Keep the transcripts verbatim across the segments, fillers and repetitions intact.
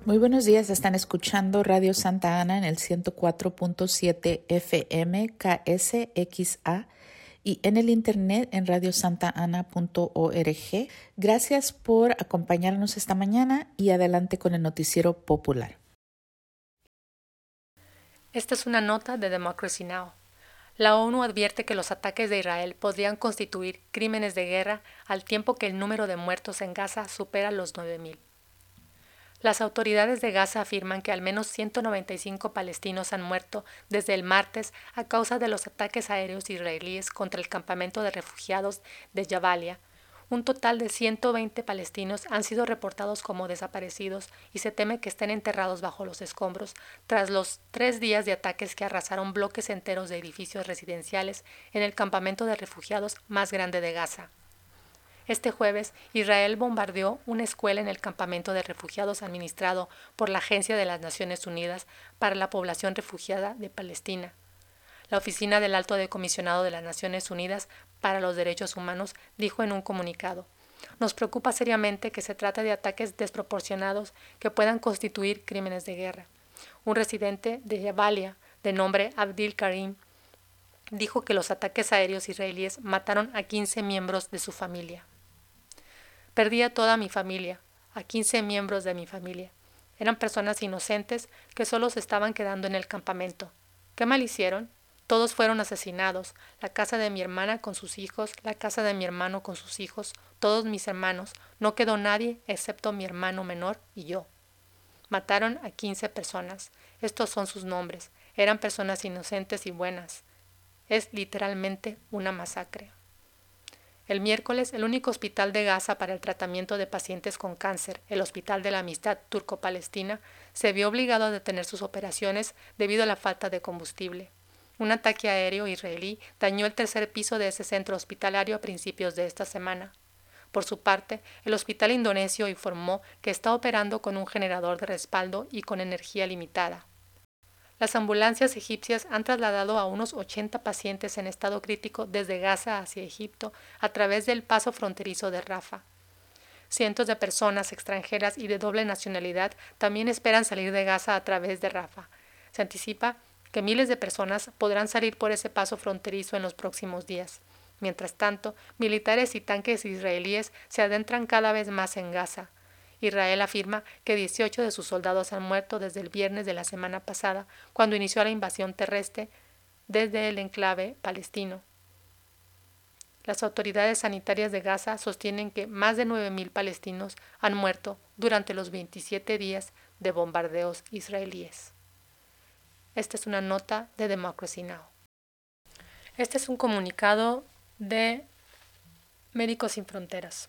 Muy buenos días, están escuchando Radio Santa Ana en el ciento cuatro punto siete F M K S X A y en el internet en radio santa ana punto org. Gracias por acompañarnos esta mañana y adelante con el noticiero popular. Esta es una nota de Democracy Now! La ONU advierte que los ataques de Israel podrían constituir crímenes de guerra al tiempo que el número de muertos en Gaza supera los nueve mil. Las autoridades de Gaza afirman que al menos ciento noventa y cinco palestinos han muerto desde el martes a causa de los ataques aéreos israelíes contra el campamento de refugiados de Jabalia. Un total de ciento veinte palestinos han sido reportados como desaparecidos y se teme que estén enterrados bajo los escombros tras los tres días de ataques que arrasaron bloques enteros de edificios residenciales en el campamento de refugiados más grande de Gaza. Este jueves, Israel bombardeó una escuela en el campamento de refugiados administrado por la Agencia de las Naciones Unidas para la Población Refugiada de Palestina. La Oficina del Alto Comisionado de las Naciones Unidas para los Derechos Humanos dijo en un comunicado: "Nos preocupa seriamente que se trate de ataques desproporcionados que puedan constituir crímenes de guerra". Un residente de Jabalia, de nombre Abdil Karim, dijo que los ataques aéreos israelíes mataron a quince miembros de su familia. Perdí a toda mi familia, a quince miembros de mi familia. Eran personas inocentes que solo se estaban quedando en el campamento. ¿Qué mal hicieron? Todos fueron asesinados, la casa de mi hermana con sus hijos, la casa de mi hermano con sus hijos, todos mis hermanos, no quedó nadie excepto mi hermano menor y yo. Mataron a quince personas, estos son sus nombres, eran personas inocentes y buenas. Es literalmente una masacre. El miércoles, el único hospital de Gaza para el tratamiento de pacientes con cáncer, el Hospital de la Amistad Turco-Palestina, se vio obligado a detener sus operaciones debido a la falta de combustible. Un ataque aéreo israelí dañó el tercer piso de ese centro hospitalario a principios de esta semana. Por su parte, el hospital indonesio informó que está operando con un generador de respaldo y con energía limitada. Las ambulancias egipcias han trasladado a unos ochenta pacientes en estado crítico desde Gaza hacia Egipto a través del paso fronterizo de Rafah. Cientos de personas extranjeras y de doble nacionalidad también esperan salir de Gaza a través de Rafah. Se anticipa que miles de personas podrán salir por ese paso fronterizo en los próximos días. Mientras tanto, militares y tanques israelíes se adentran cada vez más en Gaza. Israel afirma que dieciocho de sus soldados han muerto desde el viernes de la semana pasada, cuando inició la invasión terrestre desde el enclave palestino. Las autoridades sanitarias de Gaza sostienen que más de nueve mil palestinos han muerto durante los veintisiete días de bombardeos israelíes. Esta es una nota de Democracy Now! Este es un comunicado de Médicos Sin Fronteras.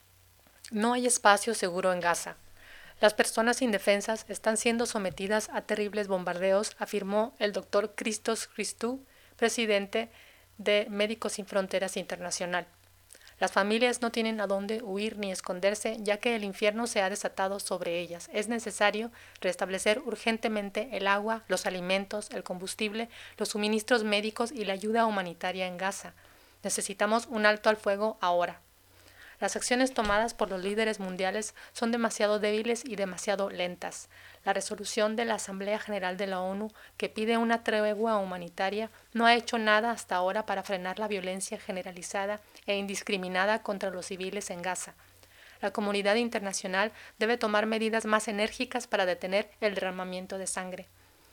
No hay espacio seguro en Gaza. Las personas indefensas están siendo sometidas a terribles bombardeos, afirmó el doctor Christos Christou, presidente de Médicos Sin Fronteras Internacional. Las familias no tienen a dónde huir ni esconderse, ya que el infierno se ha desatado sobre ellas. Es necesario restablecer urgentemente el agua, los alimentos, el combustible, los suministros médicos y la ayuda humanitaria en Gaza. Necesitamos un alto al fuego ahora. Las acciones tomadas por los líderes mundiales son demasiado débiles y demasiado lentas. La resolución de la Asamblea General de la ONU, que pide una tregua humanitaria, no ha hecho nada hasta ahora para frenar la violencia generalizada e indiscriminada contra los civiles en Gaza. La comunidad internacional debe tomar medidas más enérgicas para detener el derramamiento de sangre.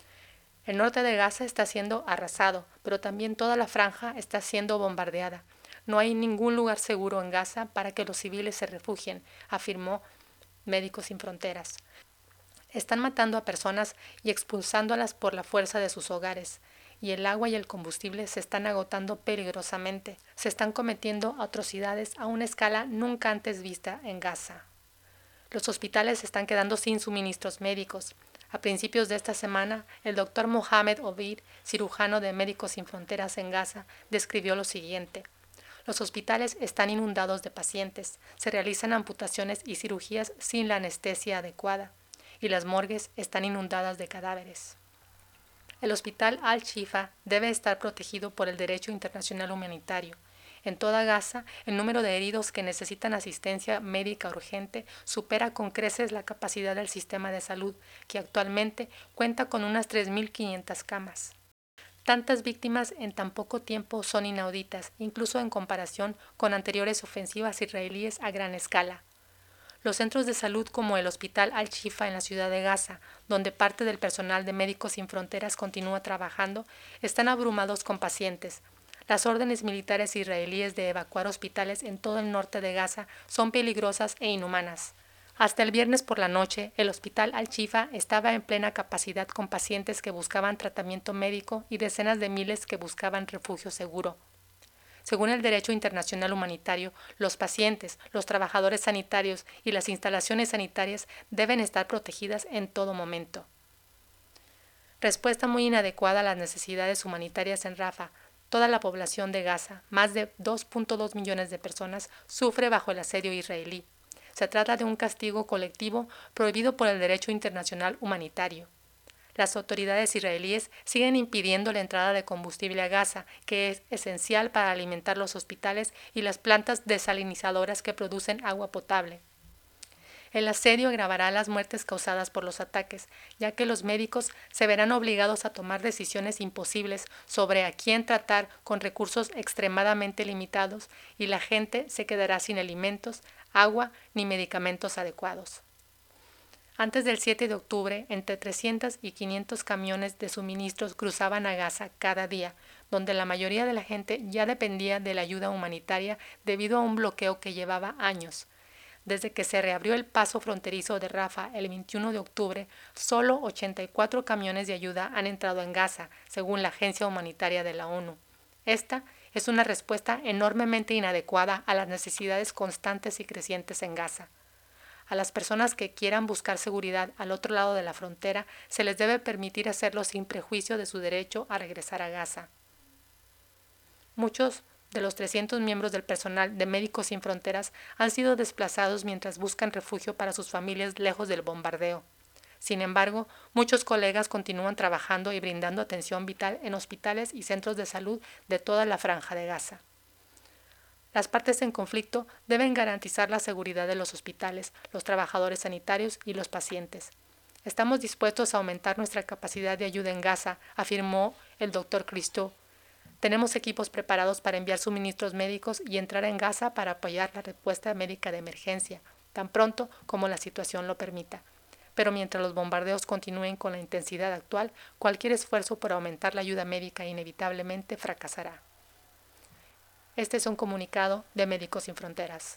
El norte de Gaza está siendo arrasado, pero también toda la franja está siendo bombardeada. No hay ningún lugar seguro en Gaza para que los civiles se refugien, afirmó Médicos Sin Fronteras. Están matando a personas y expulsándolas por la fuerza de sus hogares, y el agua y el combustible se están agotando peligrosamente. Se están cometiendo atrocidades a una escala nunca antes vista en Gaza. Los hospitales están quedando sin suministros médicos. A principios de esta semana, el doctor Mohamed Obeid, cirujano de Médicos Sin Fronteras en Gaza, describió lo siguiente: los hospitales están inundados de pacientes, se realizan amputaciones y cirugías sin la anestesia adecuada, y las morgues están inundadas de cadáveres. El hospital Al-Shifa debe estar protegido por el derecho internacional humanitario. En toda Gaza, el número de heridos que necesitan asistencia médica urgente supera con creces la capacidad del sistema de salud, que actualmente cuenta con unas tres mil quinientas camas. Tantas víctimas en tan poco tiempo son inauditas, incluso en comparación con anteriores ofensivas israelíes a gran escala. Los centros de salud como el Hospital Al-Shifa en la ciudad de Gaza, donde parte del personal de Médicos Sin Fronteras continúa trabajando, están abrumados con pacientes. Las órdenes militares israelíes de evacuar hospitales en todo el norte de Gaza son peligrosas e inhumanas. Hasta el viernes por la noche, el Hospital Al-Shifa estaba en plena capacidad con pacientes que buscaban tratamiento médico y decenas de miles que buscaban refugio seguro. Según el derecho internacional humanitario, los pacientes, los trabajadores sanitarios y las instalaciones sanitarias deben estar protegidas en todo momento. Respuesta muy inadecuada a las necesidades humanitarias en Rafah. Toda la población de Gaza, más de dos punto dos millones de personas, sufre bajo el asedio israelí. Se trata de un castigo colectivo prohibido por el derecho internacional humanitario. Las autoridades israelíes siguen impidiendo la entrada de combustible a Gaza, que es esencial para alimentar los hospitales y las plantas desalinizadoras que producen agua potable. El asedio agravará las muertes causadas por los ataques, ya que los médicos se verán obligados a tomar decisiones imposibles sobre a quién tratar con recursos extremadamente limitados y la gente se quedará sin alimentos, agua ni medicamentos adecuados. Antes del siete de octubre, entre trescientos y quinientos camiones de suministros cruzaban a Gaza cada día, donde la mayoría de la gente ya dependía de la ayuda humanitaria debido a un bloqueo que llevaba años. Desde que se reabrió el paso fronterizo de Rafah el veintiuno de octubre, solo ochenta y cuatro camiones de ayuda han entrado en Gaza, según la Agencia Humanitaria de la ONU. Esta es una respuesta enormemente inadecuada a las necesidades constantes y crecientes en Gaza. A las personas que quieran buscar seguridad al otro lado de la frontera se les debe permitir hacerlo sin prejuicio de su derecho a regresar a Gaza. Muchos de los trescientos miembros del personal de Médicos Sin Fronteras han sido desplazados mientras buscan refugio para sus familias lejos del bombardeo. Sin embargo, muchos colegas continúan trabajando y brindando atención vital en hospitales y centros de salud de toda la franja de Gaza. Las partes en conflicto deben garantizar la seguridad de los hospitales, los trabajadores sanitarios y los pacientes. Estamos dispuestos a aumentar nuestra capacidad de ayuda en Gaza, afirmó el doctor Christou. Tenemos equipos preparados para enviar suministros médicos y entrar en Gaza para apoyar la respuesta médica de emergencia, tan pronto como la situación lo permita. Pero mientras los bombardeos continúen con la intensidad actual, cualquier esfuerzo por aumentar la ayuda médica inevitablemente fracasará. Este es un comunicado de Médicos Sin Fronteras.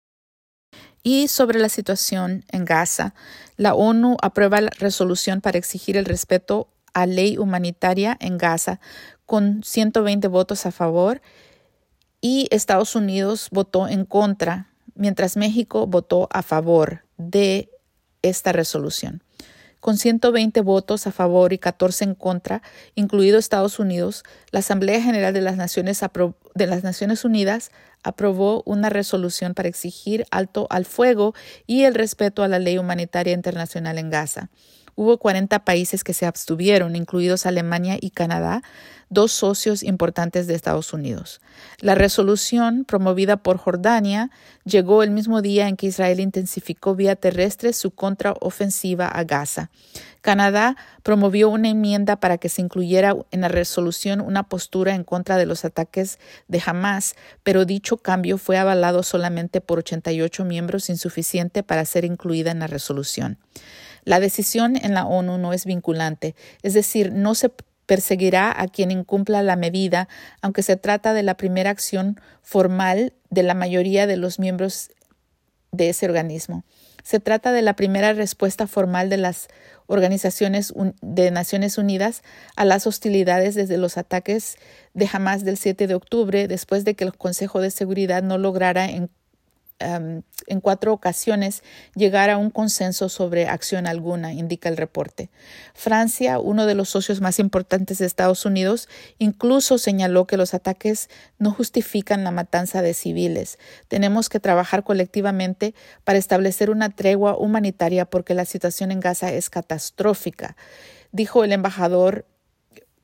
Y sobre la situación en Gaza, la ONU aprueba la resolución para exigir el respeto a ley humanitaria en Gaza con ciento veinte votos a favor y Estados Unidos votó en contra, mientras México votó a favor de esta resolución. Con ciento veinte votos a favor y catorce en contra, incluido Estados Unidos, la Asamblea General de las Naciones, Apro- de las Naciones Unidas aprobó una resolución para exigir alto al fuego y el respeto a la ley humanitaria internacional en Gaza. Hubo cuarenta países que se abstuvieron, incluidos Alemania y Canadá, dos socios importantes de Estados Unidos. La resolución, promovida por Jordania, llegó el mismo día en que Israel intensificó vía terrestre su contraofensiva a Gaza. Canadá promovió una enmienda para que se incluyera en la resolución una postura en contra de los ataques de Hamás, pero dicho cambio fue avalado solamente por ochenta y ocho miembros, insuficiente para ser incluida en la resolución. La decisión en la ONU no es vinculante, es decir, no se perseguirá a quien incumpla la medida, aunque se trata de la primera acción formal de la mayoría de los miembros de ese organismo. Se trata de la primera respuesta formal de las organizaciones de Naciones Unidas a las hostilidades desde los ataques de Hamás del siete de octubre, después de que el Consejo de Seguridad no lograra en Um, en cuatro ocasiones llegar a un consenso sobre acción alguna, indica el reporte. Francia, uno de los socios más importantes de Estados Unidos, incluso señaló que los ataques no justifican la matanza de civiles. Tenemos que trabajar colectivamente para establecer una tregua humanitaria porque la situación en Gaza es catastrófica, dijo el embajador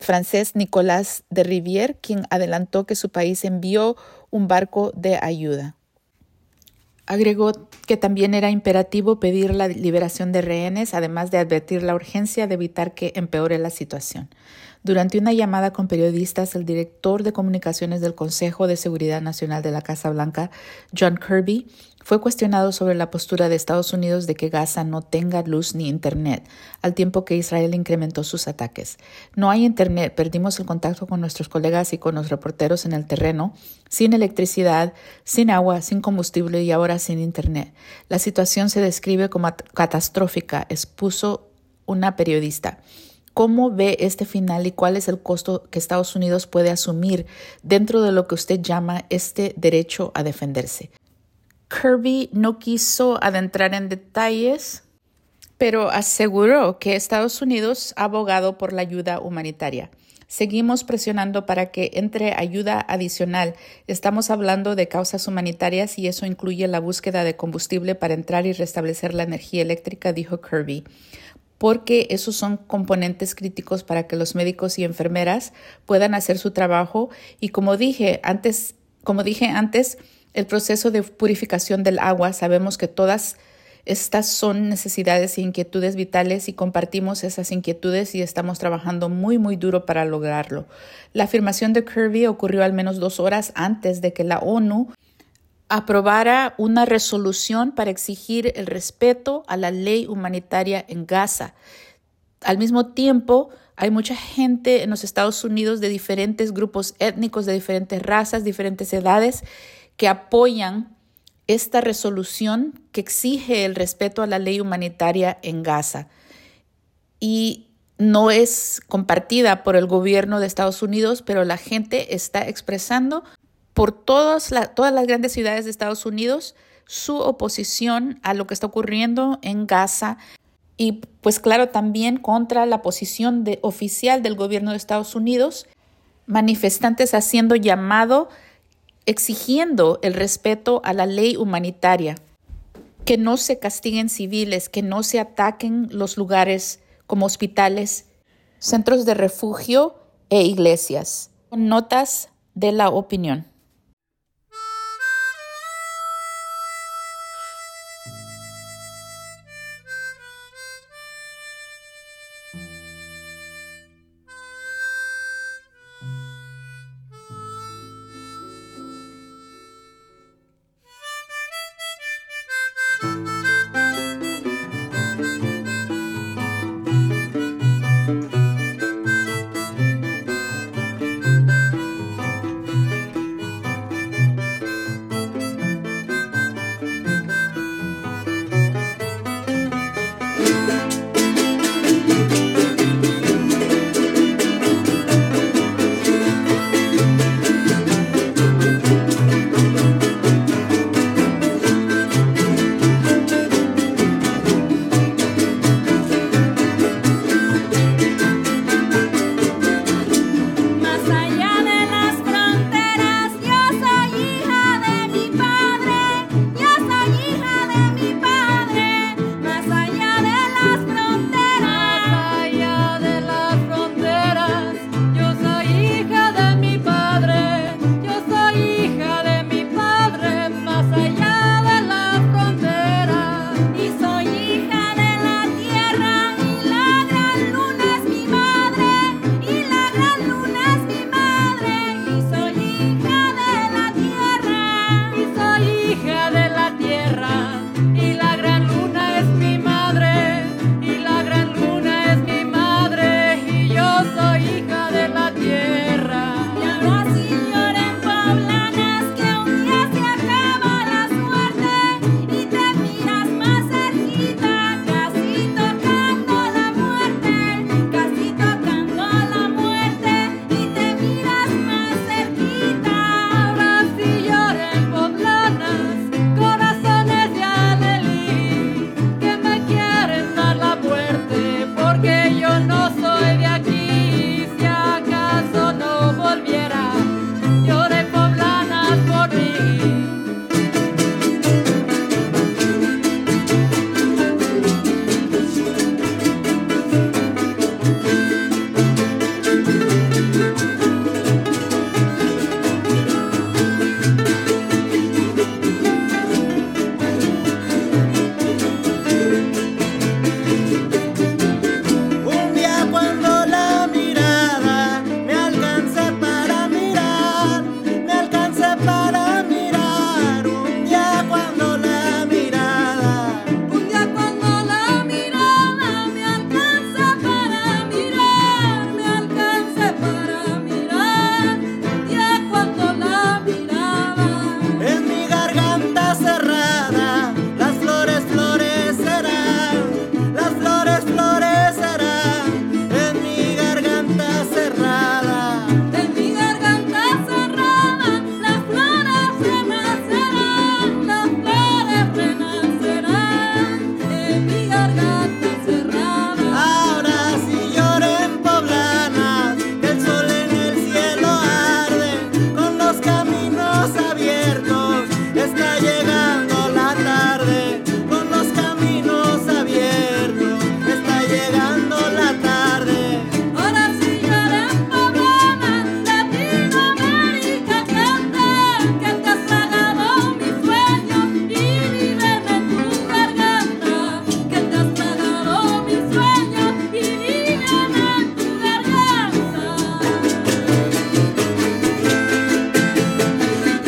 francés Nicolas de Rivière, quien adelantó que su país envió un barco de ayuda. Agregó que también era imperativo pedir la liberación de rehenes, además de advertir la urgencia de evitar que empeore la situación. Durante una llamada con periodistas, el director de comunicaciones del Consejo de Seguridad Nacional de la Casa Blanca, John Kirby, fue cuestionado sobre la postura de Estados Unidos de que Gaza no tenga luz ni internet, al tiempo que Israel incrementó sus ataques. No hay internet, perdimos el contacto con nuestros colegas y con los reporteros en el terreno, sin electricidad, sin agua, sin combustible y ahora sin internet. La situación se describe como catastrófica, expuso una periodista. ¿Cómo ve este final y cuál es el costo que Estados Unidos puede asumir dentro de lo que usted llama este derecho a defenderse? Kirby no quiso adentrar en detalles, pero aseguró que Estados Unidos ha abogado por la ayuda humanitaria. Seguimos presionando para que entre ayuda adicional. Estamos hablando de causas humanitarias y eso incluye la búsqueda de combustible para entrar y restablecer la energía eléctrica, dijo Kirby, porque esos son componentes críticos para que los médicos y enfermeras puedan hacer su trabajo. Y como dije antes, como dije antes, el proceso de purificación del agua, sabemos que todas estas son necesidades e inquietudes vitales y compartimos esas inquietudes y estamos trabajando muy, muy duro para lograrlo. La afirmación de Kirby ocurrió al menos dos horas antes de que la ONU aprobara una resolución para exigir el respeto a la ley humanitaria en Gaza. Al mismo tiempo, hay mucha gente en los Estados Unidos de diferentes grupos étnicos, de diferentes razas, diferentes edades, que apoyan esta resolución que exige el respeto a la ley humanitaria en Gaza. Y no es compartida por el gobierno de Estados Unidos, pero la gente está expresando por todas, la, todas las grandes ciudades de Estados Unidos su oposición a lo que está ocurriendo en Gaza y pues claro también contra la posición de, oficial del gobierno de Estados Unidos, manifestantes haciendo llamado, exigiendo el respeto a la ley humanitaria, que no se castiguen civiles, que no se ataquen los lugares como hospitales, centros de refugio e iglesias. Notas de la opinión.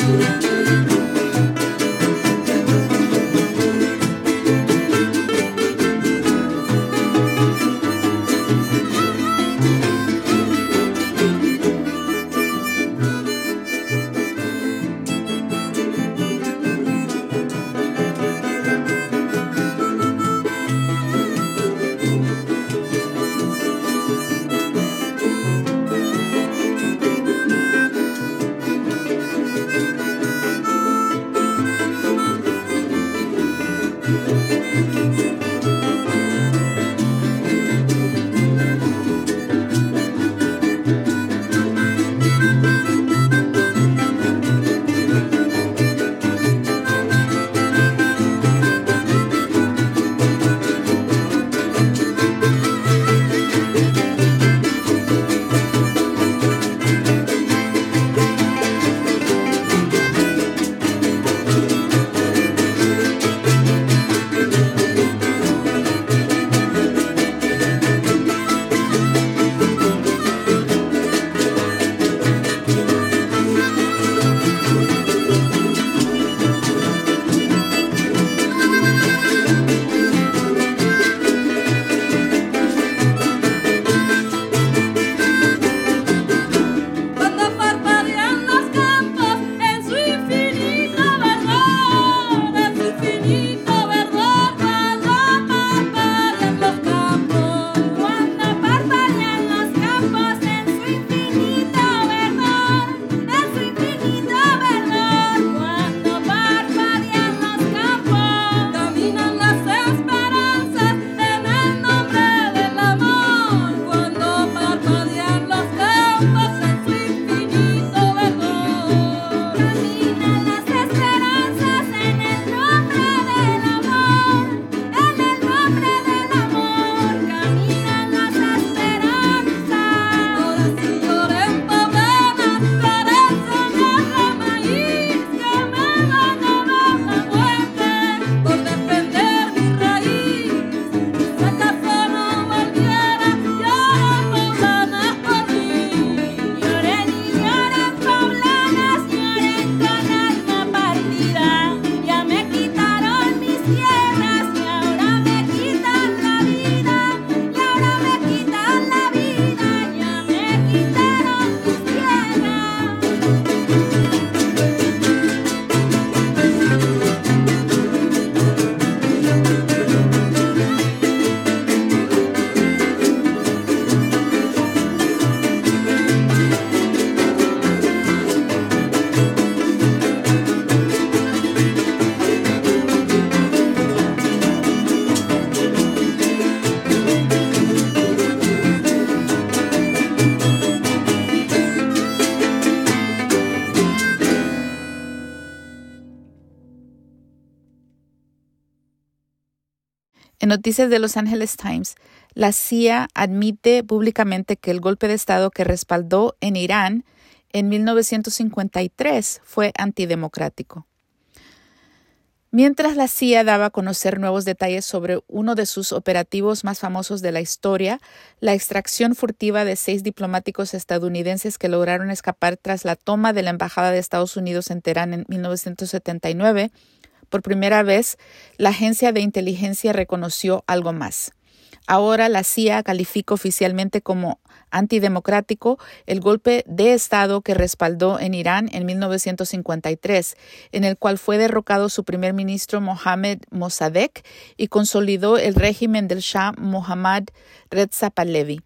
En noticias de Los Angeles Times, la C I A admite públicamente que el golpe de Estado que respaldó en Irán en mil novecientos cincuenta y tres fue antidemocrático. Mientras la C I A daba a conocer nuevos detalles sobre uno de sus operativos más famosos de la historia, la extracción furtiva de seis diplomáticos estadounidenses que lograron escapar tras la toma de la Embajada de Estados Unidos en Teherán en mil novecientos setenta y nueve, por primera vez, la agencia de inteligencia reconoció algo más. Ahora la C I A califica oficialmente como antidemocrático el golpe de Estado que respaldó en Irán en mil novecientos cincuenta y tres, en el cual fue derrocado su primer ministro Mohammad Mossadegh y consolidó el régimen del Shah Mohammad Reza Pahlavi.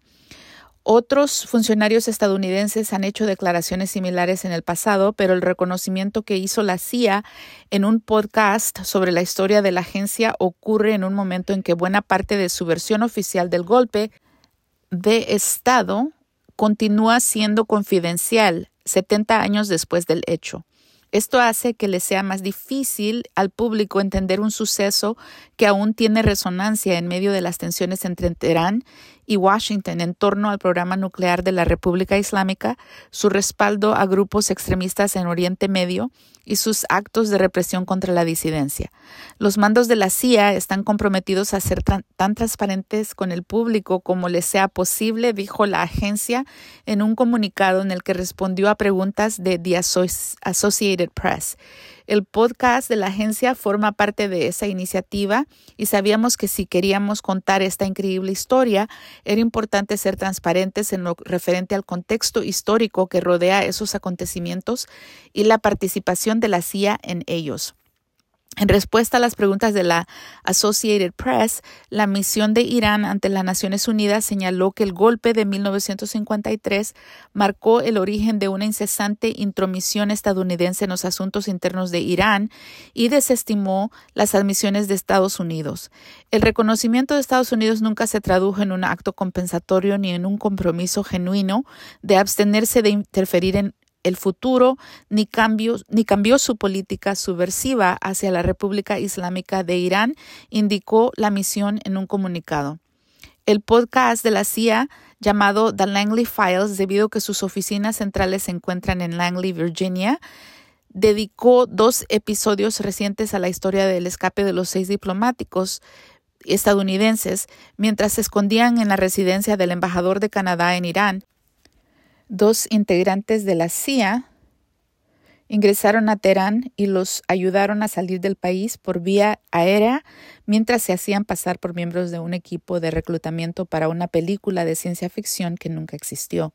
Otros funcionarios estadounidenses han hecho declaraciones similares en el pasado, pero el reconocimiento que hizo la C I A en un podcast sobre la historia de la agencia ocurre en un momento en que buena parte de su versión oficial del golpe de Estado continúa siendo confidencial setenta años después del hecho. Esto hace que le sea más difícil al público entender un suceso que aún tiene resonancia en medio de las tensiones entre Teherán y Washington en torno al programa nuclear de la República Islámica, su respaldo a grupos extremistas en Oriente Medio y sus actos de represión contra la disidencia. Los mandos de la C I A están comprometidos a ser tan, tan transparentes con el público como les sea posible, dijo la agencia en un comunicado en el que respondió a preguntas de The Associated Press. El podcast de la agencia forma parte de esa iniciativa y sabíamos que si queríamos contar esta increíble historia, era importante ser transparentes en lo referente al contexto histórico que rodea esos acontecimientos y la participación de la C I A en ellos. En respuesta a las preguntas de la Associated Press, la misión de Irán ante las Naciones Unidas señaló que el golpe de mil novecientos cincuenta y tres marcó el origen de una incesante intromisión estadounidense en los asuntos internos de Irán y desestimó las admisiones de Estados Unidos. El reconocimiento de Estados Unidos nunca se tradujo en un acto compensatorio ni en un compromiso genuino de abstenerse de interferir en el futuro, ni cambió, ni cambió su política subversiva hacia la República Islámica de Irán, indicó la misión en un comunicado. El podcast de la C I A, llamado The Langley Files, debido a que sus oficinas centrales se encuentran en Langley, Virginia, dedicó dos episodios recientes a la historia del escape de los seis diplomáticos estadounidenses mientras se escondían en la residencia del embajador de Canadá en Irán. Dos integrantes de la C I A ingresaron a Teherán y los ayudaron a salir del país por vía aérea mientras se hacían pasar por miembros de un equipo de reclutamiento para una película de ciencia ficción que nunca existió.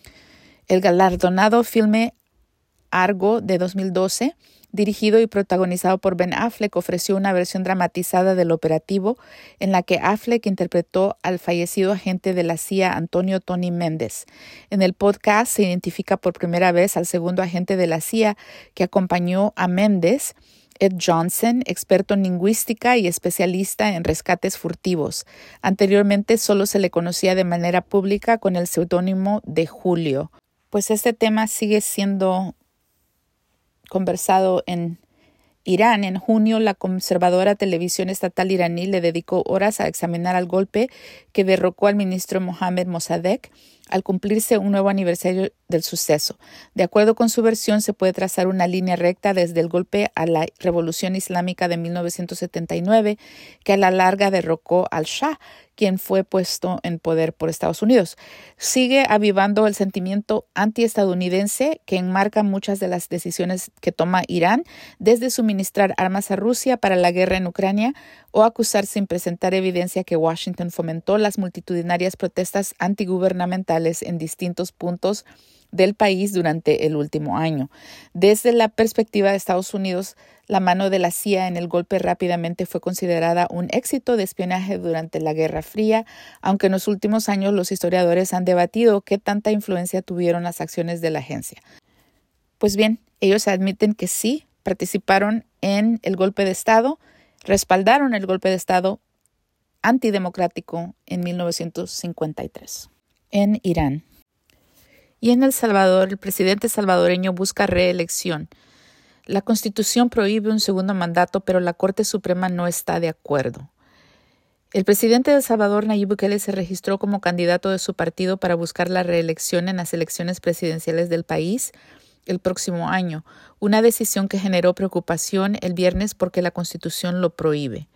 El galardonado filme Argo de dos mil doce, dirigido y protagonizado por Ben Affleck, ofreció una versión dramatizada del operativo en la que Affleck interpretó al fallecido agente de la C I A Antonio Tony Méndez. En el podcast se identifica por primera vez al segundo agente de la C I A que acompañó a Méndez, Ed Johnson, experto en lingüística y especialista en rescates furtivos. Anteriormente solo se le conocía de manera pública con el seudónimo de Julio. Pues este tema sigue siendo conversado en Irán. En junio, la conservadora televisión estatal iraní le dedicó horas a examinar el golpe que derrocó al ministro Mohammad Mossadegh al cumplirse un nuevo aniversario del suceso. De acuerdo con su versión, se puede trazar una línea recta desde el golpe a la Revolución Islámica de mil novecientos setenta y nueve, que a la larga derrocó al Shah, quien fue puesto en poder por Estados Unidos. Sigue avivando el sentimiento antiestadounidense que enmarca muchas de las decisiones que toma Irán, desde suministrar armas a Rusia para la guerra en Ucrania o acusar sin presentar evidencia que Washington fomentó las multitudinarias protestas antigubernamentales en distintos puntos del país durante el último año. Desde la perspectiva de Estados Unidos, la mano de la C I A en el golpe rápidamente fue considerada un éxito de espionaje durante la Guerra Fría, aunque en los últimos años los historiadores han debatido qué tanta influencia tuvieron las acciones de la agencia. Pues bien, ellos admiten que sí, participaron en el golpe de Estado, respaldaron el golpe de Estado antidemocrático en mil novecientos cincuenta y tres en Irán. Y en El Salvador, el presidente salvadoreño busca reelección. La Constitución prohíbe un segundo mandato, pero la Corte Suprema no está de acuerdo. El presidente de El Salvador, Nayib Bukele, se registró como candidato de su partido para buscar la reelección en las elecciones presidenciales del país el próximo año, una decisión que generó preocupación el viernes porque la Constitución lo prohíbe.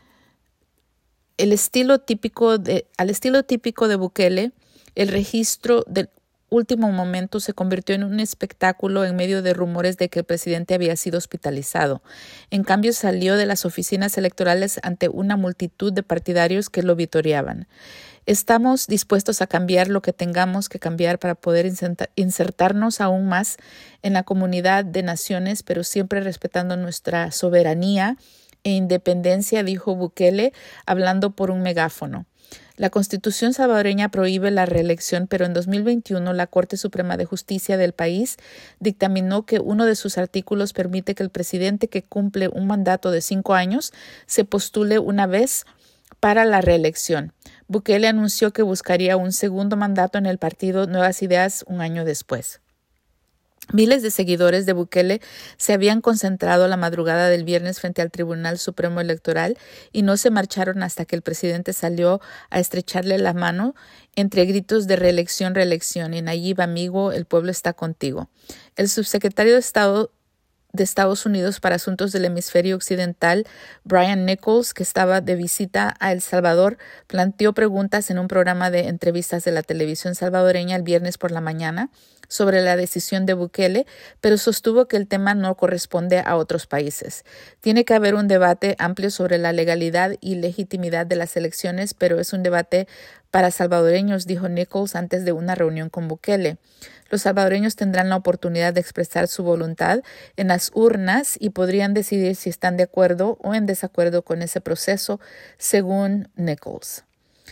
El estilo típico de, al estilo típico de Bukele, el registro del último momento se convirtió en un espectáculo en medio de rumores de que el presidente había sido hospitalizado. En cambio, salió de las oficinas electorales ante una multitud de partidarios que lo vitoreaban. Estamos dispuestos a cambiar lo que tengamos que cambiar para poder insertarnos aún más en la comunidad de naciones, pero siempre respetando nuestra soberanía e independencia, dijo Bukele, hablando por un megáfono. La Constitución salvadoreña prohíbe la reelección, pero en dos mil veintiuno la Corte Suprema de Justicia del país dictaminó que uno de sus artículos permite que el presidente que cumple un mandato de cinco años se postule una vez para la reelección. Bukele anunció que buscaría un segundo mandato en el partido Nuevas Ideas un año después. Miles de seguidores de Bukele se habían concentrado la madrugada del viernes frente al Tribunal Supremo Electoral y no se marcharon hasta que el presidente salió a estrecharle la mano entre gritos de reelección, reelección y Nayib, amigo, el pueblo está contigo. El subsecretario de Estado de Estados Unidos para Asuntos del Hemisferio Occidental, Brian Nichols, que estaba de visita a El Salvador, planteó preguntas en un programa de entrevistas de la televisión salvadoreña el viernes por la mañana sobre la decisión de Bukele, pero sostuvo que el tema no corresponde a otros países. Tiene que haber un debate amplio sobre la legalidad y legitimidad de las elecciones, pero es un debate para salvadoreños, dijo Nichols antes de una reunión con Bukele. Los salvadoreños tendrán la oportunidad de expresar su voluntad en las urnas y podrían decidir si están de acuerdo o en desacuerdo con ese proceso, según Nichols.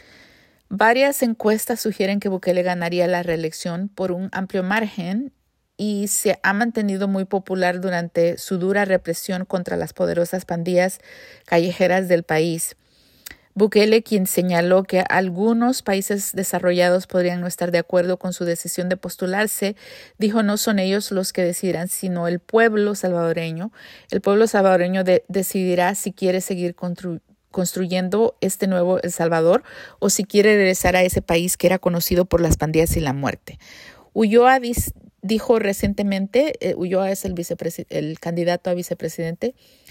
Varias encuestas sugieren que Bukele ganaría la reelección por un amplio margen y se ha mantenido muy popular durante su dura represión contra las poderosas pandillas callejeras del país. Bukele, quien señaló que algunos países desarrollados podrían no estar de acuerdo con su decisión de postularse, dijo no son ellos los que decidirán, sino el pueblo salvadoreño. El pueblo salvadoreño de- decidirá si quiere seguir construyendo construyendo este nuevo El Salvador o si quiere regresar a ese país que era conocido por las pandillas y la muerte. Ulloa dis, dijo recientemente, eh, Ulloa es el, vicepresi- el candidato a vicepresidente,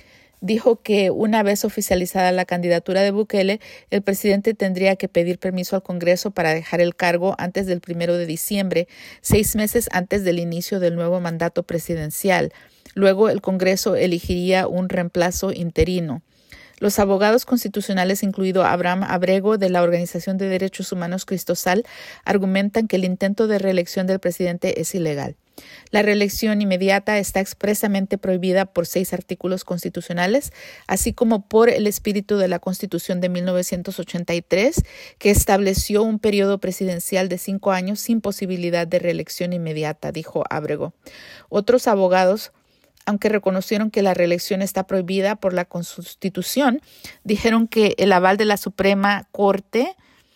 dijo que una vez oficializada la candidatura de Bukele, el presidente tendría que pedir permiso al Congreso para dejar el cargo antes del primero de diciembre, seis meses antes del inicio del nuevo mandato presidencial. Luego el Congreso elegiría un reemplazo interino. Los abogados constitucionales, incluido Abraham Abrego de la Organización de Derechos Humanos Cristosal, argumentan que el intento de reelección del presidente es ilegal. La reelección inmediata está expresamente prohibida por seis artículos constitucionales, así como por el espíritu de la Constitución de mil novecientos ochenta y tres, que estableció un periodo presidencial de cinco años sin posibilidad de reelección inmediata, dijo Abrego. Otros abogados, aunque reconocieron que la reelección está prohibida por la Constitución, dijeron que el aval de la Suprema Corte,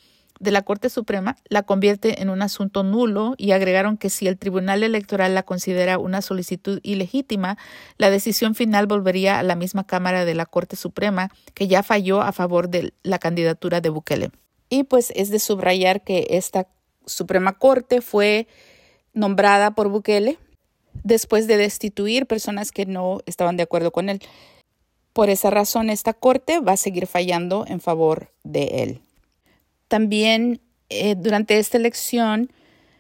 de la Corte Suprema, la convierte en un asunto nulo y agregaron que si el Tribunal Electoral la considera una solicitud ilegítima, la decisión final volvería a la misma Cámara de la Corte Suprema, que ya falló a favor de la candidatura de Bukele. Y pues es de subrayar que esta Suprema Corte fue nombrada por Bukele después de destituir personas que no estaban de acuerdo con él. Por esa razón, esta corte va a seguir fallando en favor de él. También, eh, durante esta elección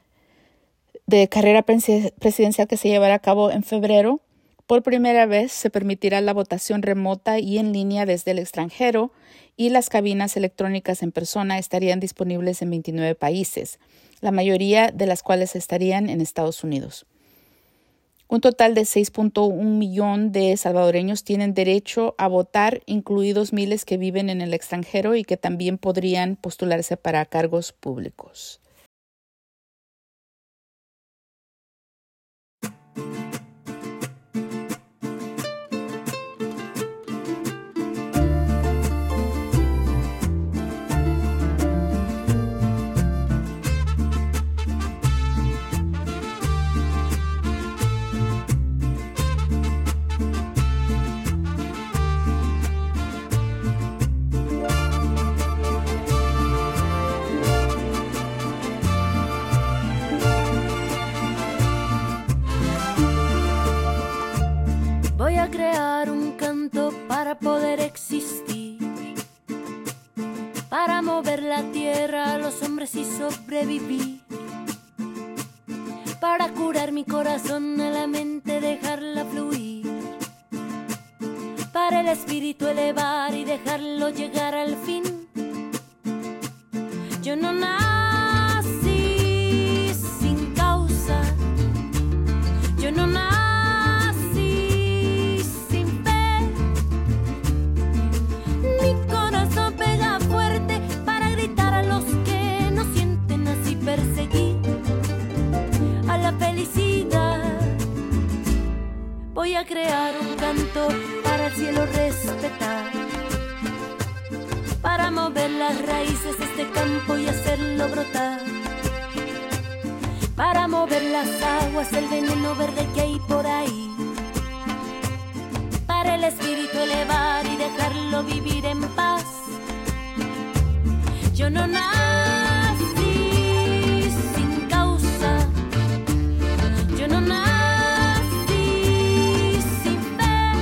de carrera presidencial que se llevará a cabo en febrero, por primera vez se permitirá la votación remota y en línea desde el extranjero y las cabinas electrónicas en persona estarían disponibles en veintinueve países, la mayoría de las cuales estarían en Estados Unidos. Un total de seis punto uno millón de salvadoreños tienen derecho a votar, incluidos miles que viven en el extranjero y que también podrían postularse para cargos públicos. Voy a crear un canto para poder existir, para mover la tierra a los hombres y sobrevivir, para curar mi corazón a la mente, dejarla fluir, para el espíritu elevar y dejarlo llegar al fin. Yo no nací sin causa, yo no nací felicidad. Voy a crear un canto para el cielo respetar, para mover las raíces de este campo y hacerlo brotar, para mover las aguas, el veneno verde que hay por ahí, para el espíritu elevar y dejarlo vivir en paz. Yo no nací sin causa, yo no nací sin fe.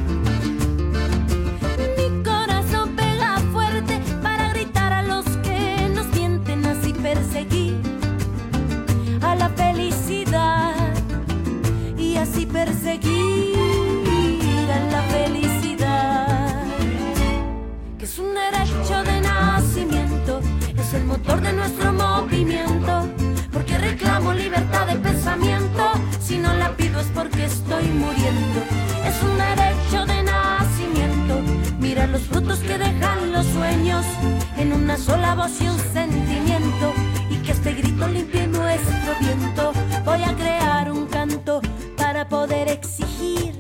Mi corazón pega fuerte para gritar a los que nos mienten, así perseguí a la felicidad y así perseguir a la felicidad, que es un derecho de nacimiento, es el motor de nuestro movimiento, porque reclamo libertad de pensamiento, si no la pido es porque estoy muriendo. Es un derecho de nacimiento, mira los frutos que dejan los sueños, en una sola voz y un sentimiento, y que este grito limpie nuestro viento. Voy a crear un canto para poder exigir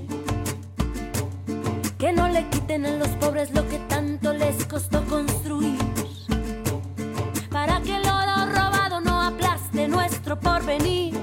que no le quiten a los pobres lo que tanto les costó construir, para que el oro robado no aplaste nuestro porvenir.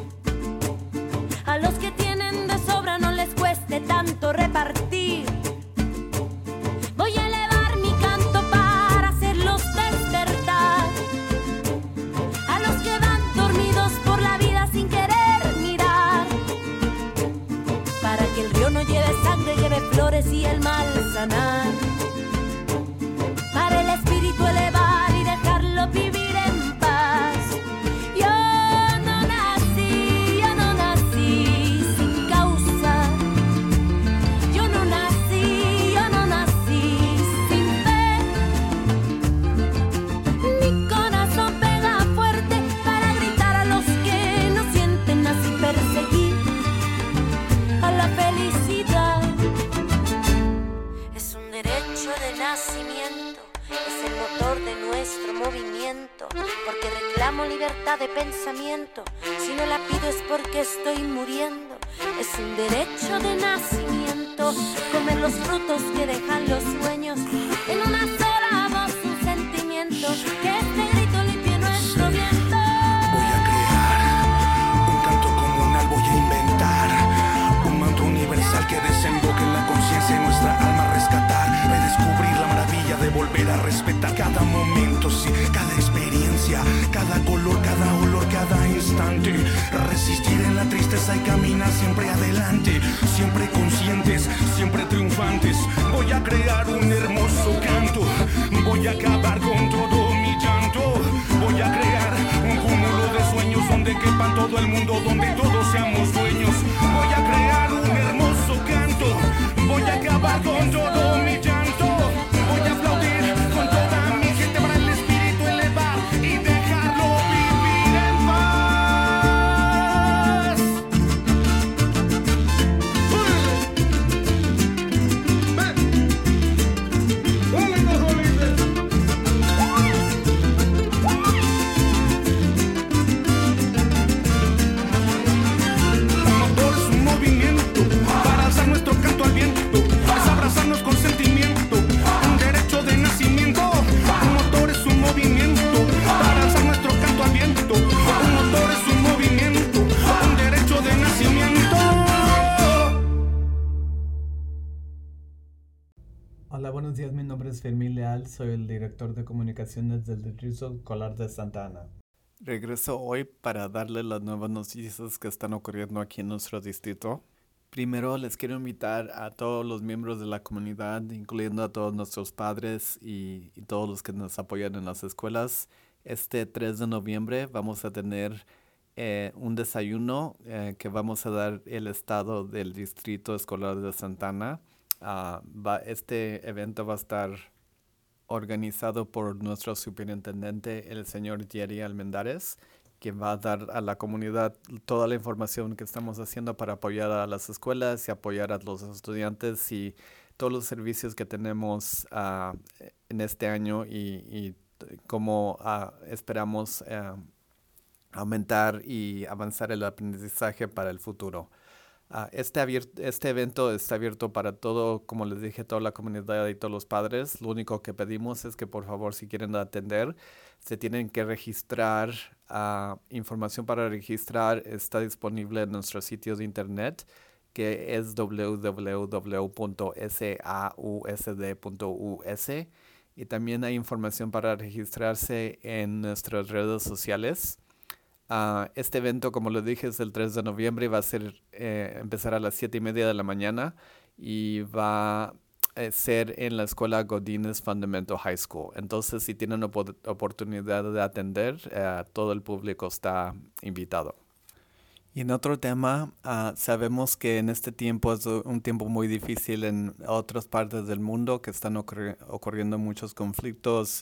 A los que tienen de sobra no les cueste tanto repartir. Voy a elevar mi canto para hacerlos despertar, a los que van dormidos por la vida sin querer mirar, para que el río no lleve sangre, lleve flores y el mal sanar, para el espíritu elevar y dejarlo vivir en paz. Yo no nací, yo no nací sin causa, yo no nací, yo no nací sin fe. Mi corazón pega fuerte para gritar a los que no sienten, así perseguir a la felicidad. Es un derecho de nacimiento, es el motor de nuestro movimiento, porque reclamo libertad de pensamiento, si no la pido es porque estoy muriendo. Es un derecho de nacimiento, comer los frutos que dejan los sueños, en una sola voz un sentimiento, que este grito limpie nuestro viento. Voy a crear un canto comunal, voy a inventar un manto universal que desemboque en la conciencia y nuestra alma rescatar, redescubrir la maravilla de volver a respetar cada momento, sí, cada experiencia, cada color, cada olor, cada instante, resistir en la tristeza y caminar siempre adelante, siempre conscientes, siempre triunfantes. Voy a crear un hermoso canto, voy a acabar con todo mi llanto, voy a crear un cúmulo de sueños donde quepan todo el mundo, donde todos seamos dueños. Voy a crear un hermoso canto, voy a acabar con todo mi llanto, voy a aplaudir con toda mi gente para el espíritu elevar y dejarlo vivir en paz. Un motor es un movimiento para alzar nuestro canto al viento, es abrazarnos con sentimiento, un derecho de nacimiento. Un motor es un movimiento para alzar nuestro canto al viento, un motor es un movimiento, un derecho de nacimiento. Hola, buenos días. Mi nombre es Fermín Leal. Soy el director de comunicaciones del Distrito Escolar de Santa Ana. Regreso hoy para darles las nuevas noticias que están ocurriendo aquí en nuestro distrito. Primero les quiero invitar a todos los miembros de la comunidad, incluyendo a todos nuestros padres y, y todos los que nos apoyan en las escuelas. Este tres de noviembre vamos a tener eh, un desayuno eh, que vamos a dar el estado del Distrito Escolar de Santa Ana. Uh, va, este evento va a estar organizado por nuestro superintendente, el señor Jerry Almendares, que va a dar a la comunidad toda la información que estamos haciendo para apoyar a las escuelas y apoyar a los estudiantes y todos los servicios que tenemos uh, en este año y, y cómo uh, esperamos uh, aumentar y avanzar el aprendizaje para el futuro. Uh, este, abier- este evento está abierto para todo, como les dije, toda la comunidad y todos los padres. Lo único que pedimos es que por favor, si quieren atender, se tienen que registrar. Uh, información para registrar está disponible en nuestro sitio de internet, que es w w w punto sausd punto u s. Y también hay información para registrarse en nuestras redes sociales. Uh, este evento, como lo dije, es el tres de noviembre y va a ser, eh, empezar a las siete y media de la mañana y va a ser en la escuela Godinez Fundamental High School. Entonces, si tienen op- oportunidad de atender, uh, todo el público está invitado. Y en otro tema, uh, sabemos que en este tiempo es un tiempo muy difícil en otras partes del mundo, que están ocurri- ocurriendo muchos conflictos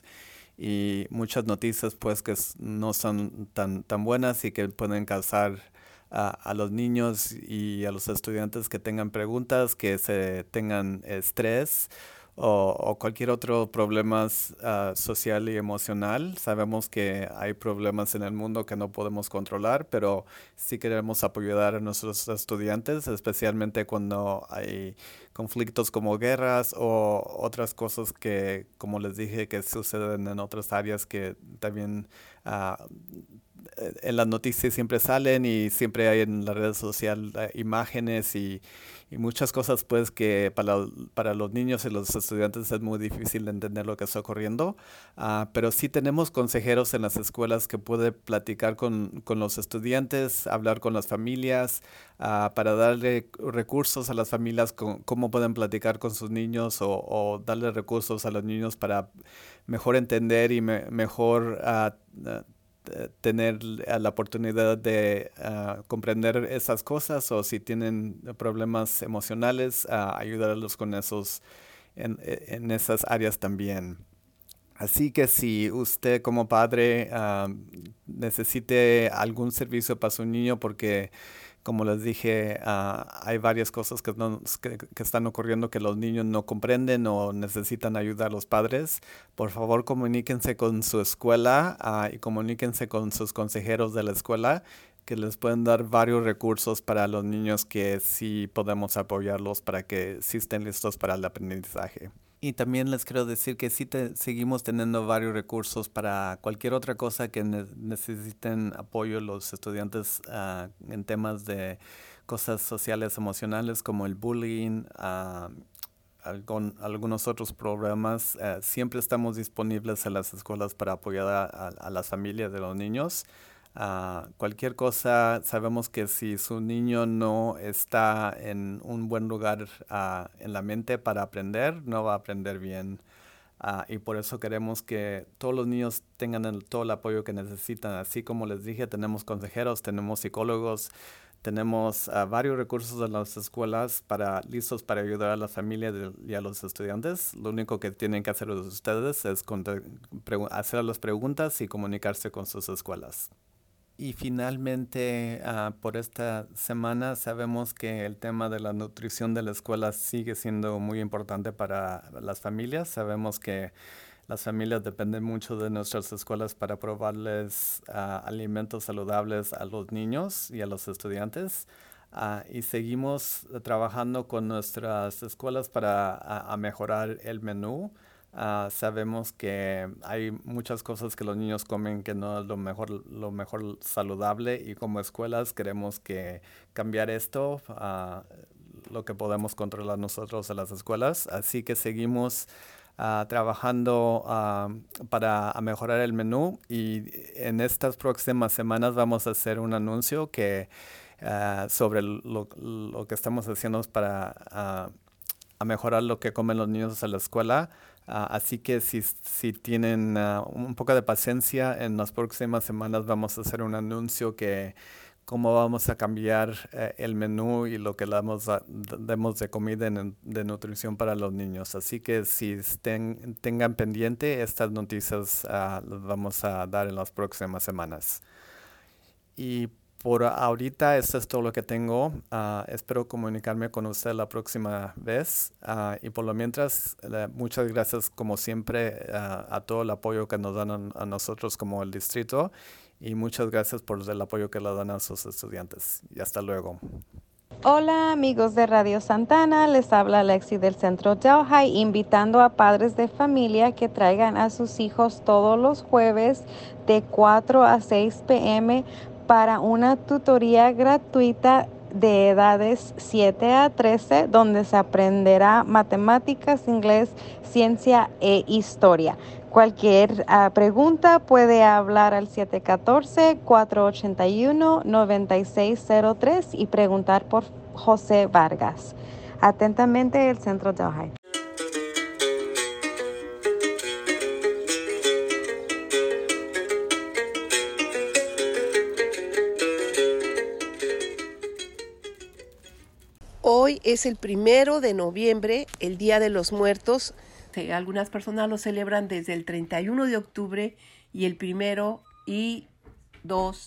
y muchas noticias pues que no son tan, tan buenas y que pueden causar uh, a los niños y a los estudiantes que tengan preguntas, que se tengan estrés o, o cualquier otro problema uh, social y emocional. Sabemos que hay problemas en el mundo que no podemos controlar, pero sí queremos apoyar a nuestros estudiantes, especialmente cuando hay conflictos como guerras o otras cosas que, como les dije, que suceden en otras áreas que también uh, en las noticias siempre salen y siempre hay en las redes sociales uh, imágenes y, y muchas cosas pues que para, para los niños y los estudiantes es muy difícil de entender lo que está ocurriendo, uh, pero sí tenemos consejeros en las escuelas que pueden platicar con, con los estudiantes, hablar con las familias, uh, para darle recursos a las familias con cómo pueden platicar con sus niños o, o darle recursos a los niños para mejor entender y me, mejor uh, uh, tener la oportunidad de uh, comprender esas cosas, o si tienen problemas emocionales, uh, ayudarlos con esos en, en esas áreas también. Así que si usted como padre uh, necesite algún servicio para su niño, porque como les dije, uh, hay varias cosas que, no, que, que están ocurriendo que los niños no comprenden o necesitan ayuda a los padres, por favor comuníquense con su escuela uh, y comuníquense con sus consejeros de la escuela, que les pueden dar varios recursos para los niños que sí podemos apoyarlos para que sí estén listos para el aprendizaje. Y también les quiero decir que sí te, seguimos teniendo varios recursos para cualquier otra cosa que ne- necesiten apoyo los estudiantes uh, en temas de cosas sociales, emocionales, como el bullying, uh, algún, algunos otros programas. Uh, siempre estamos disponibles en las escuelas para apoyar a, a, a las familias de los niños. Uh, cualquier cosa, sabemos que si su niño no está en un buen lugar uh, en la mente para aprender, no va a aprender bien. Uh, y por eso queremos que todos los niños tengan el, todo el apoyo que necesitan. Así como les dije, tenemos consejeros, tenemos psicólogos, tenemos uh, varios recursos en las escuelas para, listos para ayudar a las familias y a los estudiantes. Lo único que tienen que hacer ustedes es hacer las preguntas y comunicarse con sus escuelas. Y finalmente, uh, por esta semana sabemos que el tema de la nutrición de la escuela sigue siendo muy importante para las familias. Sabemos que las familias dependen mucho de nuestras escuelas para probarles uh, alimentos saludables a los niños y a los estudiantes. Uh, y seguimos uh, trabajando con nuestras escuelas para uh, a mejorar el menú. Uh, sabemos que hay muchas cosas que los niños comen que no es lo mejor, lo mejor saludable, y como escuelas queremos que cambiar esto, uh, lo que podemos controlar nosotros en las escuelas. Así que seguimos uh, trabajando uh, para mejorar el menú, y en estas próximas semanas vamos a hacer un anuncio que uh, sobre lo, lo que estamos haciendo para uh, a mejorar lo que comen los niños en la escuela. Uh, así que si, si tienen uh, un poco de paciencia, en las próximas semanas vamos a hacer un anuncio que cómo vamos a cambiar uh, el menú y lo que damos, a, demos de comida en, de nutrición para los niños. Así que si estén, tengan pendiente, estas noticias uh, las vamos a dar en las próximas semanas. Y por ahorita, esto es todo lo que tengo. Uh, espero comunicarme con usted la próxima vez. Uh, y por lo mientras, uh, muchas gracias como siempre uh, a todo el apoyo que nos dan a, a nosotros como el distrito. Y muchas gracias por el apoyo que le dan a sus estudiantes. Y hasta luego. Hola amigos de Radio Santana, les habla Lexi del Centro Delhi, invitando a padres de familia que traigan a sus hijos todos los jueves de cuatro a seis p m para una tutoría gratuita de edades siete a trece, donde se aprenderá matemáticas, inglés, ciencia e historia. Cualquier uh, pregunta puede hablar al siete uno cuatro, cuatro ocho uno, nueve seis cero tres y preguntar por José Vargas. Atentamente, el Centro Delhi. Hoy es el primero de noviembre, el Día de los Muertos. Algunas personas lo celebran desde el treinta y uno de octubre y el primero y dos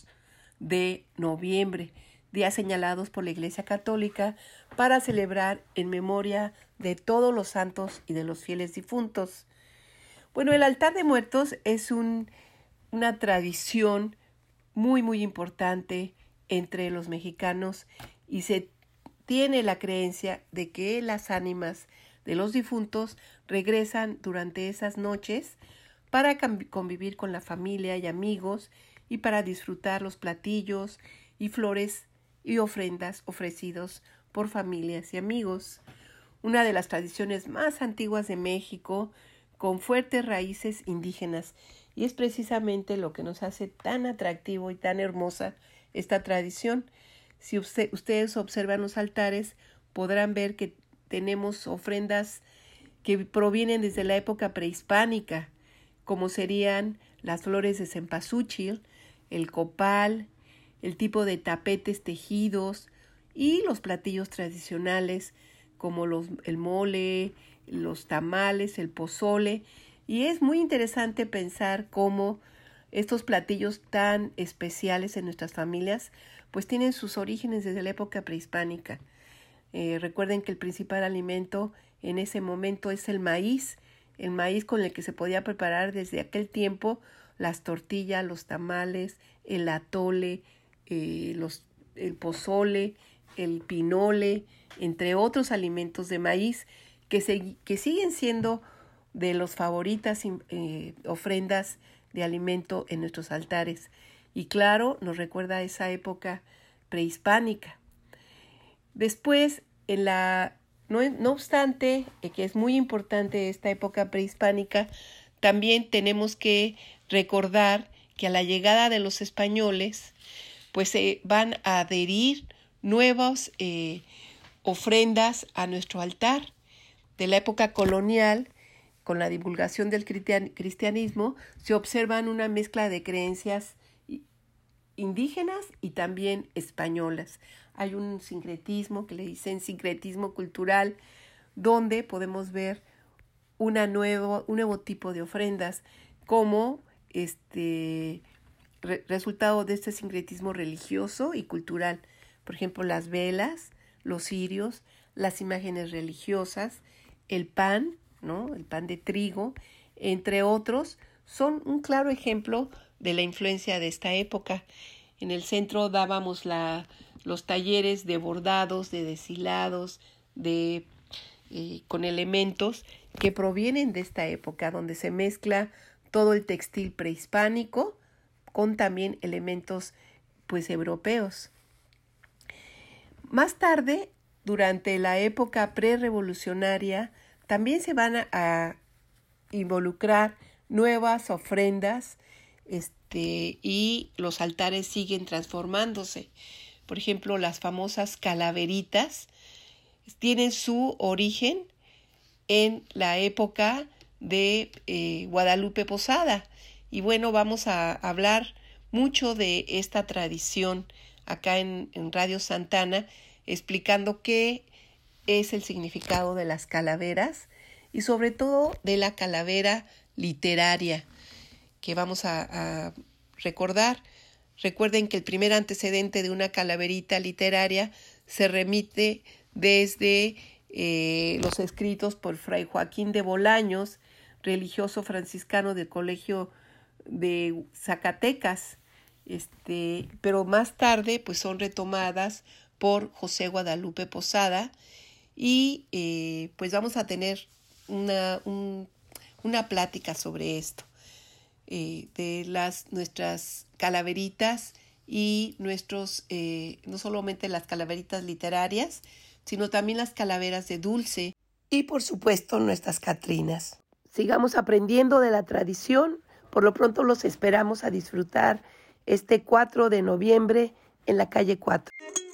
de noviembre, días señalados por la Iglesia Católica para celebrar en memoria de todos los santos y de los fieles difuntos. Bueno, el altar de muertos es un, una tradición muy, muy importante entre los mexicanos y se tiene la creencia de que las ánimas de los difuntos regresan durante esas noches para convivir con la familia y amigos y para disfrutar los platillos y flores y ofrendas ofrecidos por familias y amigos. Una de las tradiciones más antiguas de México, con fuertes raíces indígenas, y es precisamente lo que nos hace tan atractivo y tan hermosa esta tradición. Si usted, ustedes observan los altares, podrán ver que tenemos ofrendas que provienen desde la época prehispánica, como serían las flores de cempasúchil, el copal, el tipo de tapetes tejidos y los platillos tradicionales como los, el mole, los tamales, el pozole. Y es muy interesante pensar cómo estos platillos tan especiales en nuestras familias pues tienen sus orígenes desde la época prehispánica. Eh, recuerden que el principal alimento en ese momento es el maíz, el maíz con el que se podía preparar desde aquel tiempo las tortillas, los tamales, el atole, eh, los, el pozole, el pinole, entre otros alimentos de maíz que, se, que siguen siendo de los favoritas eh, ofrendas de alimento en nuestros altares. Y claro, nos recuerda a esa época prehispánica. Después, en la, no, no obstante, eh, que es muy importante esta época prehispánica, también tenemos que recordar que a la llegada de los españoles, pues se eh, van a adherir nuevas eh, ofrendas a nuestro altar. De la época colonial, con la divulgación del cristianismo, se observan una mezcla de creencias indígenas y también españolas. Hay un sincretismo que le dicen sincretismo cultural, donde podemos ver una nuevo, un nuevo tipo de ofrendas como este re, resultado de este sincretismo religioso y cultural. Por ejemplo, las velas, los cirios, las imágenes religiosas, el pan, ¿no? El pan de trigo, entre otros, son un claro ejemplo de la influencia de esta época. En el centro dábamos la, los talleres de bordados, de deshilados, de, eh, con elementos que provienen de esta época, donde se mezcla todo el textil prehispánico con también elementos pues europeos. Más tarde, durante la época prerevolucionaria, también se van a, a involucrar nuevas ofrendas este, y los altares siguen transformándose. Por ejemplo, las famosas calaveritas tienen su origen en la época de eh, Guadalupe Posada. Y bueno, vamos a hablar mucho de esta tradición acá en, en Radio Santana, explicando qué es el significado de las calaveras y sobre todo de la calavera literaria que vamos a, a recordar. Recuerden que el primer antecedente de una calaverita literaria se remite desde eh, los escritos por Fray Joaquín de Bolaños, religioso franciscano del Colegio de Zacatecas, este, pero más tarde pues son retomadas por José Guadalupe Posada. Y eh, pues vamos a tener una, un, una plática sobre esto, eh, de las, nuestras calaveritas y nuestros, eh, no solamente las calaveritas literarias, sino también las calaveras de dulce y por supuesto nuestras catrinas. Sigamos aprendiendo de la tradición. Por lo pronto los esperamos a disfrutar este cuatro de noviembre en la calle cuatro.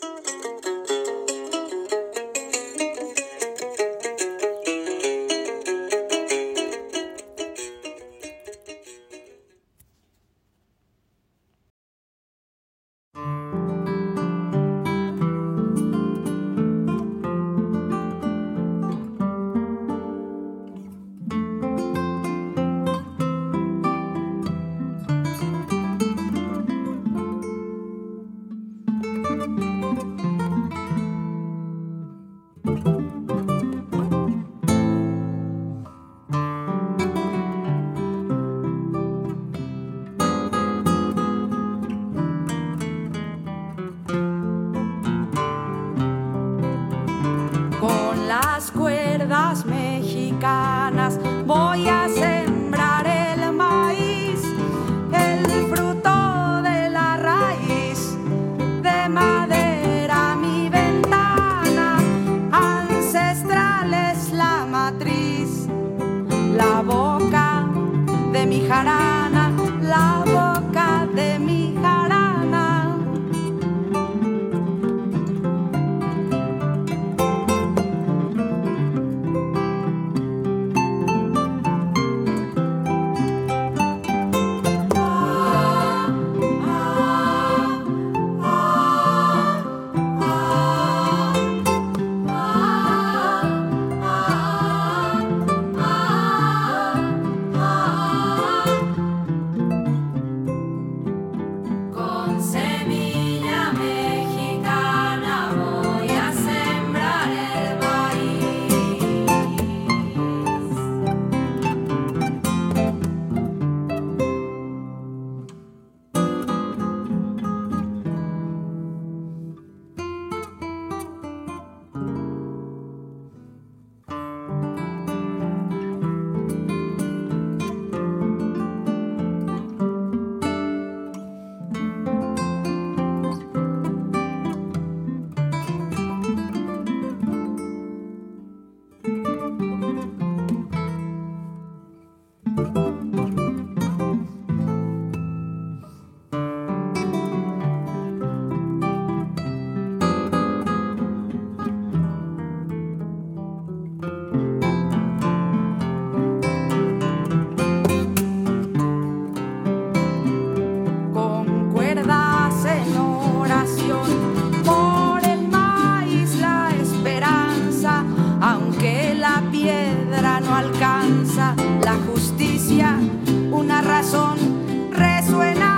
Mexicanas voy a sembrar el maíz, el fruto de la raíz, de madera mi ventana, ancestral es la matriz, la boca de mi jarana, la boca de mi jarana. Alcanza la justicia, una razón resuena.